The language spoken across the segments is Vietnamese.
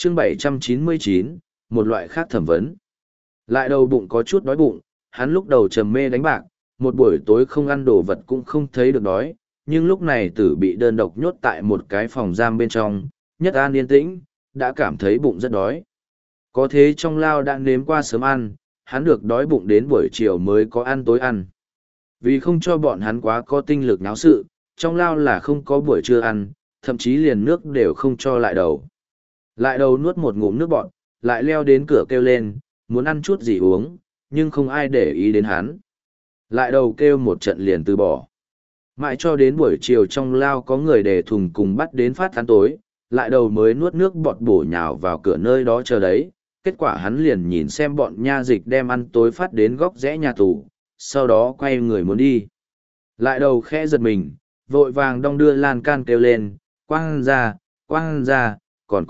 chương 799, một loại khác thẩm vấn. Lại đầu bụng có chút đói bụng, hắn lúc đầu trầm mê đánh bạc, một buổi tối không ăn đồ vật cũng không thấy được đói, nhưng lúc này tử bị đơn độc nhốt tại một cái phòng giam bên trong, nhất an yên tĩnh, đã cảm thấy bụng rất đói. Có thế trong lao đã nếm qua sớm ăn, hắn được đói bụng đến buổi chiều mới có ăn tối ăn. Vì không cho bọn hắn quá có tinh lực náo sự, trong lao là không có buổi trưa ăn, thậm chí liền nước đều không cho lại đầu. Lại đầu nuốt một ngụm nước bọt, lại leo đến cửa kêu lên, muốn ăn chút gì uống, nhưng không ai để ý đến hắn. Lại đầu kêu một trận liền từ bỏ. Mãi cho đến buổi chiều trong lao có người để thùng cùng bắt đến phát ăn tối, lại đầu mới nuốt nước bọt bổ nhào vào cửa nơi đó chờ đấy. Kết quả hắn liền nhìn xem bọn nha dịch đem ăn tối phát đến góc rẽ nhà tù, sau đó quay người muốn đi. Lại đầu khẽ giật mình, vội vàng đong đưa lan can kêu lên, quang ra, còn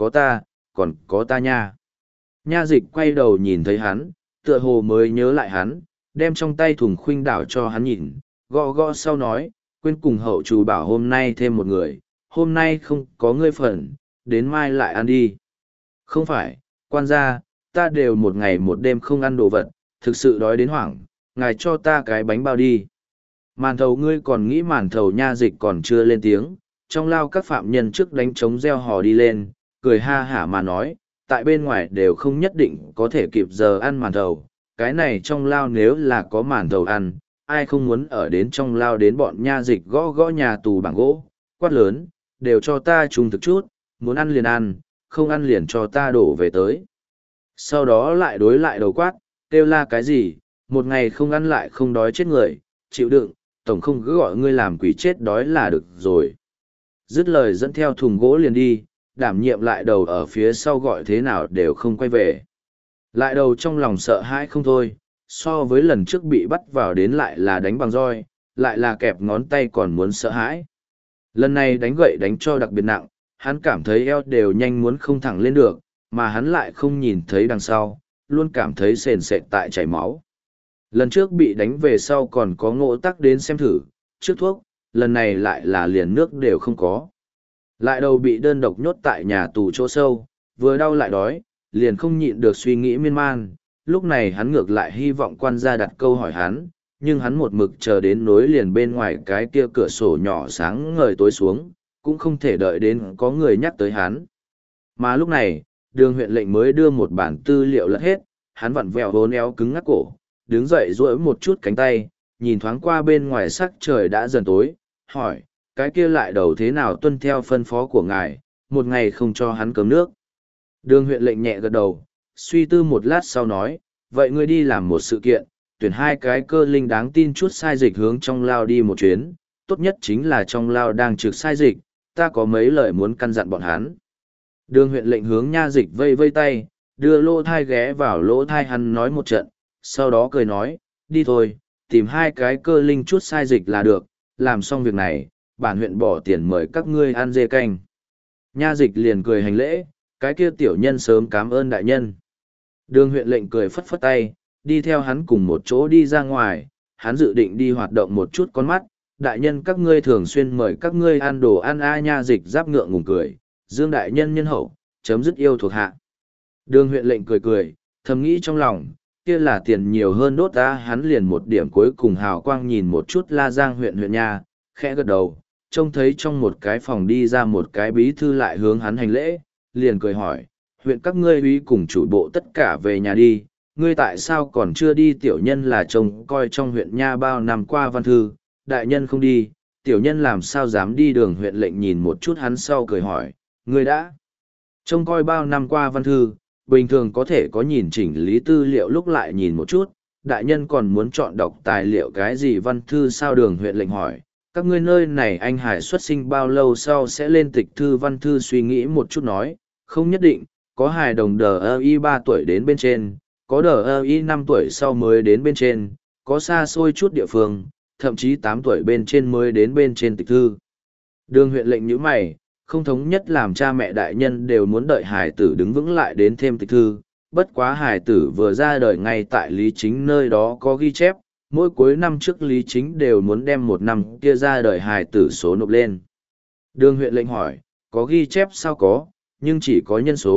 có ta nha. Nha dịch quay đầu nhìn thấy hắn, tựa hồ mới nhớ lại hắn, đem trong tay thùng khuynh đảo cho hắn nhìn, gõ gõ sau nói, quên cùng hậu chủ bảo hôm nay thêm một người, hôm nay không có ngươi phần, đến mai lại ăn đi. Không phải, quan gia, ta đều một ngày một đêm không ăn đồ vật, thực sự đói đến hoảng, ngài cho ta cái bánh bao đi. Màn thầu ngươi còn nghĩ màn thầu nha dịch còn chưa lên tiếng, trong lao các phạm nhân trước đánh trống reo hò đi lên, cười ha hả mà nói, tại bên ngoài đều không nhất định có thể kịp giờ ăn màn thầu, cái này trong lao nếu là có màn thầu ăn, ai không muốn ở đến trong lao đến bọn nha dịch gõ gõ nhà tù bảng gỗ, quát lớn, đều cho ta trung thực chút, muốn ăn liền ăn, không ăn liền cho ta đổ về tới. Sau đó lại đối lại đầu quát, kêu la cái gì, một ngày không ăn lại không đói chết người, chịu đựng, tổng không cứ gọi ngươi làm quỷ chết đói là được rồi. Dứt lời dẫn theo thùng gỗ liền đi, đảm nhiệm lại đầu ở phía sau gọi thế nào đều không quay về. Lại đầu trong lòng sợ hãi không thôi, so với lần trước bị bắt vào đến lại là đánh bằng roi, lại là kẹp ngón tay còn muốn sợ hãi. Lần này đánh gậy đánh cho đặc biệt nặng, hắn cảm thấy eo đều nhanh muốn không thẳng lên được, mà hắn lại không nhìn thấy đằng sau, luôn cảm thấy sền sệt tại chảy máu. Lần trước bị đánh về sau còn có ngộ tắc đến xem thử, trước thuốc, lần này lại là liền nước đều không có. Lại đầu bị đơn độc nhốt tại nhà tù chỗ sâu, vừa đau lại đói, liền không nhịn được suy nghĩ miên man. Lúc này hắn ngược lại hy vọng quan gia đặt câu hỏi hắn, nhưng hắn một mực chờ đến nối liền bên ngoài cái kia cửa sổ nhỏ sáng ngời tối xuống, cũng không thể đợi đến có người nhắc tới hắn. Mà lúc này, đường huyện lệnh mới đưa một bản tư liệu lật hết, hắn vặn vẹo hốn éo cứng ngắc cổ, đứng dậy duỗi một chút cánh tay, nhìn thoáng qua bên ngoài sắc trời đã dần tối, hỏi, cái kia lại đầu thế nào tuân theo phân phó của ngài, một ngày không cho hắn cơm nước. Đường huyện lệnh nhẹ gật đầu, suy tư một lát sau nói, vậy ngươi đi làm một sự kiện, tuyển hai cái cơ linh đáng tin chút sai dịch hướng trong lao đi một chuyến, tốt nhất chính là trong lao đang trực sai dịch, ta có mấy lời muốn căn dặn bọn hắn. Đường huyện lệnh hướng nha dịch vây vây tay, đưa lỗ thai ghé vào lỗ thai hắn nói một trận, sau đó cười nói, đi thôi, tìm hai cái cơ linh chút sai dịch là được, làm xong việc này, bản huyện bỏ tiền mời các ngươi ăn dê canh. Nha dịch liền cười hành lễ, cái kia tiểu nhân sớm cảm ơn đại nhân. Đường huyện lệnh cười phất phất tay, đi theo hắn cùng một chỗ đi ra ngoài, hắn dự định đi hoạt động một chút con mắt, đại nhân các ngươi thường xuyên mời các ngươi ăn đồ ăn nha dịch giáp ngượng ngùng cười, dương đại nhân nhân hậu, chấm dứt yêu thuộc hạ. Đường huyện lệnh cười cười, thầm nghĩ trong lòng, kia là tiền nhiều hơn đốt ta, hắn liền một điểm cuối cùng hào quang nhìn một chút La Giang huyện nha, khẽ gật đầu, trông thấy trong một cái phòng đi ra một cái bí thư lại hướng hắn hành lễ, liền cười hỏi, huyện các ngươi úy cùng chủ bộ tất cả về nhà đi, ngươi tại sao còn chưa đi, tiểu nhân là trông coi trong huyện nha bao năm qua văn thư, đại nhân không đi, tiểu nhân làm sao dám đi. Đường huyện lệnh nhìn một chút hắn sau cười hỏi, ngươi đã trông coi bao năm qua văn thư, bình thường có thể có nhìn chỉnh lý tư liệu lúc lại nhìn một chút, đại nhân còn muốn chọn đọc tài liệu cái gì văn thư sao? Đường huyện lệnh hỏi, các ngươi nơi này anh Hải xuất sinh bao lâu sau sẽ lên tịch thư văn thư? Suy nghĩ một chút nói, không nhất định, có hài đồng DI 3 tuổi đến bên trên, có DI 5 tuổi sau mới đến bên trên, có xa xôi chút địa phương, thậm chí 8 tuổi bên trên mới đến bên trên tịch thư. Đường huyện lệnh nhíu mày, không thống nhất làm cha mẹ đại nhân đều muốn đợi hài tử đứng vững lại đến thêm tịch thư, bất quá hài tử vừa ra đời ngay tại Lý Chính nơi đó có ghi chép, mỗi cuối năm trước Lý Chính đều muốn đem một năm kia ra đời hài tử số nộp lên. Đường huyện lệnh hỏi, có ghi chép sao? Có, nhưng chỉ có nhân số,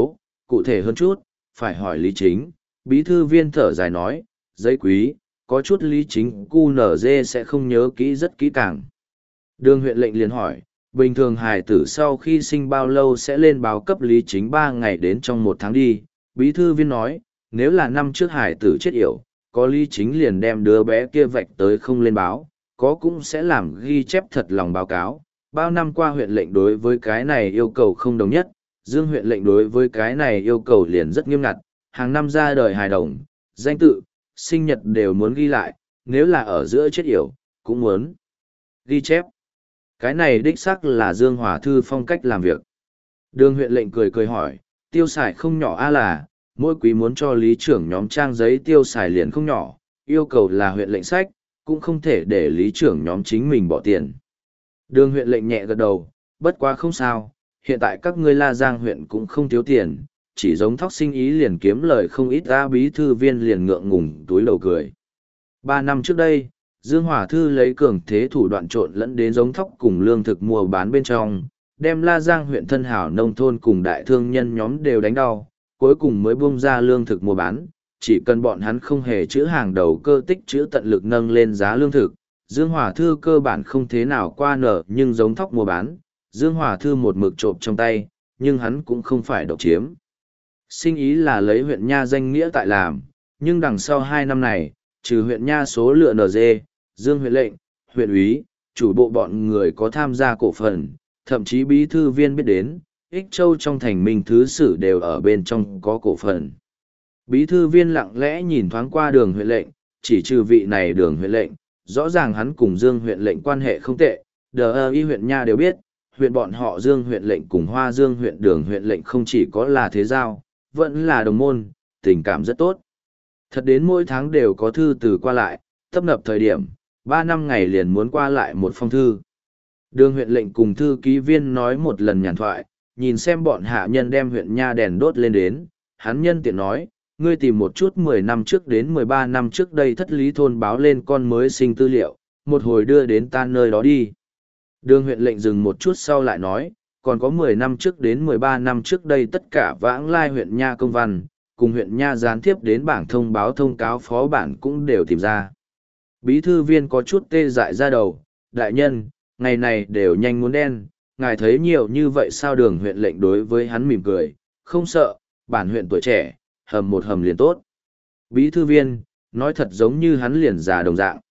cụ thể hơn chút, phải hỏi Lý Chính. Bí thư viên thở dài nói, giấy quý, có chút Lý Chính QNZ sẽ không nhớ kỹ rất kỹ càng. Đường huyện lệnh liền hỏi, bình thường hài tử sau khi sinh bao lâu sẽ lên báo cấp Lý Chính 3 ngày đến trong 1 tháng đi. Bí thư viên nói, nếu là năm trước hài tử chết yểu, có Lý Chính liền đem đứa bé kia vạch tới không lên báo, có cũng sẽ làm ghi chép thật lòng báo cáo. Bao năm qua huyện lệnh đối với cái này yêu cầu không đồng nhất, Dương huyện lệnh đối với cái này yêu cầu liền rất nghiêm ngặt, hàng năm ra đời hài đồng, danh tự, sinh nhật đều muốn ghi lại, nếu là ở giữa chết yểu, cũng muốn ghi chép. Cái này đích xác là Dương Hòa Thư phong cách làm việc. Đường huyện lệnh cười cười hỏi, tiêu xài không nhỏ a là, mỗi quý muốn cho lý trưởng nhóm trang giấy tiêu xài liền không nhỏ, yêu cầu là huyện lệnh sách, cũng không thể để lý trưởng nhóm chính mình bỏ tiền. Đường huyện lệnh nhẹ gật đầu, bất quá không sao, hiện tại các ngươi La Giang huyện cũng không thiếu tiền, chỉ giống thóc sinh ý liền kiếm lời không ít ra. Bí thư viên liền ngượng ngùng túi lầu cười. 3 năm trước đây, Dương Hòa Thư lấy cường thế thủ đoạn trộn lẫn đến giống thóc cùng lương thực mua bán bên trong, đem La Giang huyện thân hảo nông thôn cùng đại thương nhân nhóm đều đánh đau, cuối cùng mới buông ra lương thực mua bán, chỉ cần bọn hắn không hề chữ hàng đầu cơ tích chữ tận lực nâng lên giá lương thực. Dương Hòa Thư cơ bản không thế nào qua nở nhưng giống thóc mua bán, Dương Hòa Thư một mực trộm trong tay, nhưng hắn cũng không phải độc chiếm. Sinh ý là lấy huyện Nha danh nghĩa tại làm, nhưng đằng sau 2 năm này, trừ huyện Nha số lựa NG, Dương huyện lệnh, huyện úy, chủ bộ bọn người có tham gia cổ phần, thậm chí bí thư viên biết đến, Ích Châu trong thành minh thứ sử đều ở bên trong có cổ phần. Bí thư viên lặng lẽ nhìn thoáng qua đường huyện lệnh, chỉ trừ vị này đường huyện lệnh, rõ ràng hắn cùng Dương huyện lệnh quan hệ không tệ, y huyện Nha đều biết, huyện bọn họ Dương huyện lệnh cùng Hoa Dương huyện đường huyện lệnh không chỉ có là thế giao, vẫn là đồng môn, tình cảm rất tốt. Thật đến mỗi tháng đều có thư từ qua lại, tấp nập thời điểm, 3 năm ngày liền muốn qua lại một phong thư. Đường huyện lệnh cùng thư ký viên nói một lần nhàn thoại, nhìn xem bọn hạ nhân đem huyện Nha đèn đốt lên đến, hắn nhân tiện nói, ngươi tìm một chút 10 năm trước đến 13 năm trước đây thất lý thôn báo lên con mới sinh tư liệu, một hồi đưa đến ta nơi đó đi. Đường huyện lệnh dừng một chút sau lại nói, còn có 10 năm trước đến 13 năm trước đây tất cả vãng lai huyện Nha công văn, cùng huyện Nha gián tiếp đến bảng thông báo thông cáo phó bản cũng đều tìm ra. Bí thư viên có chút tê dại ra đầu, đại nhân, ngày này đều nhanh muốn đen, ngài thấy nhiều như vậy sao? Đường huyện lệnh đối với hắn mỉm cười, không sợ, bản huyện tuổi trẻ, hầm một hầm liền tốt. Bí thư viên, nói thật giống như hắn liền già đồng dạng.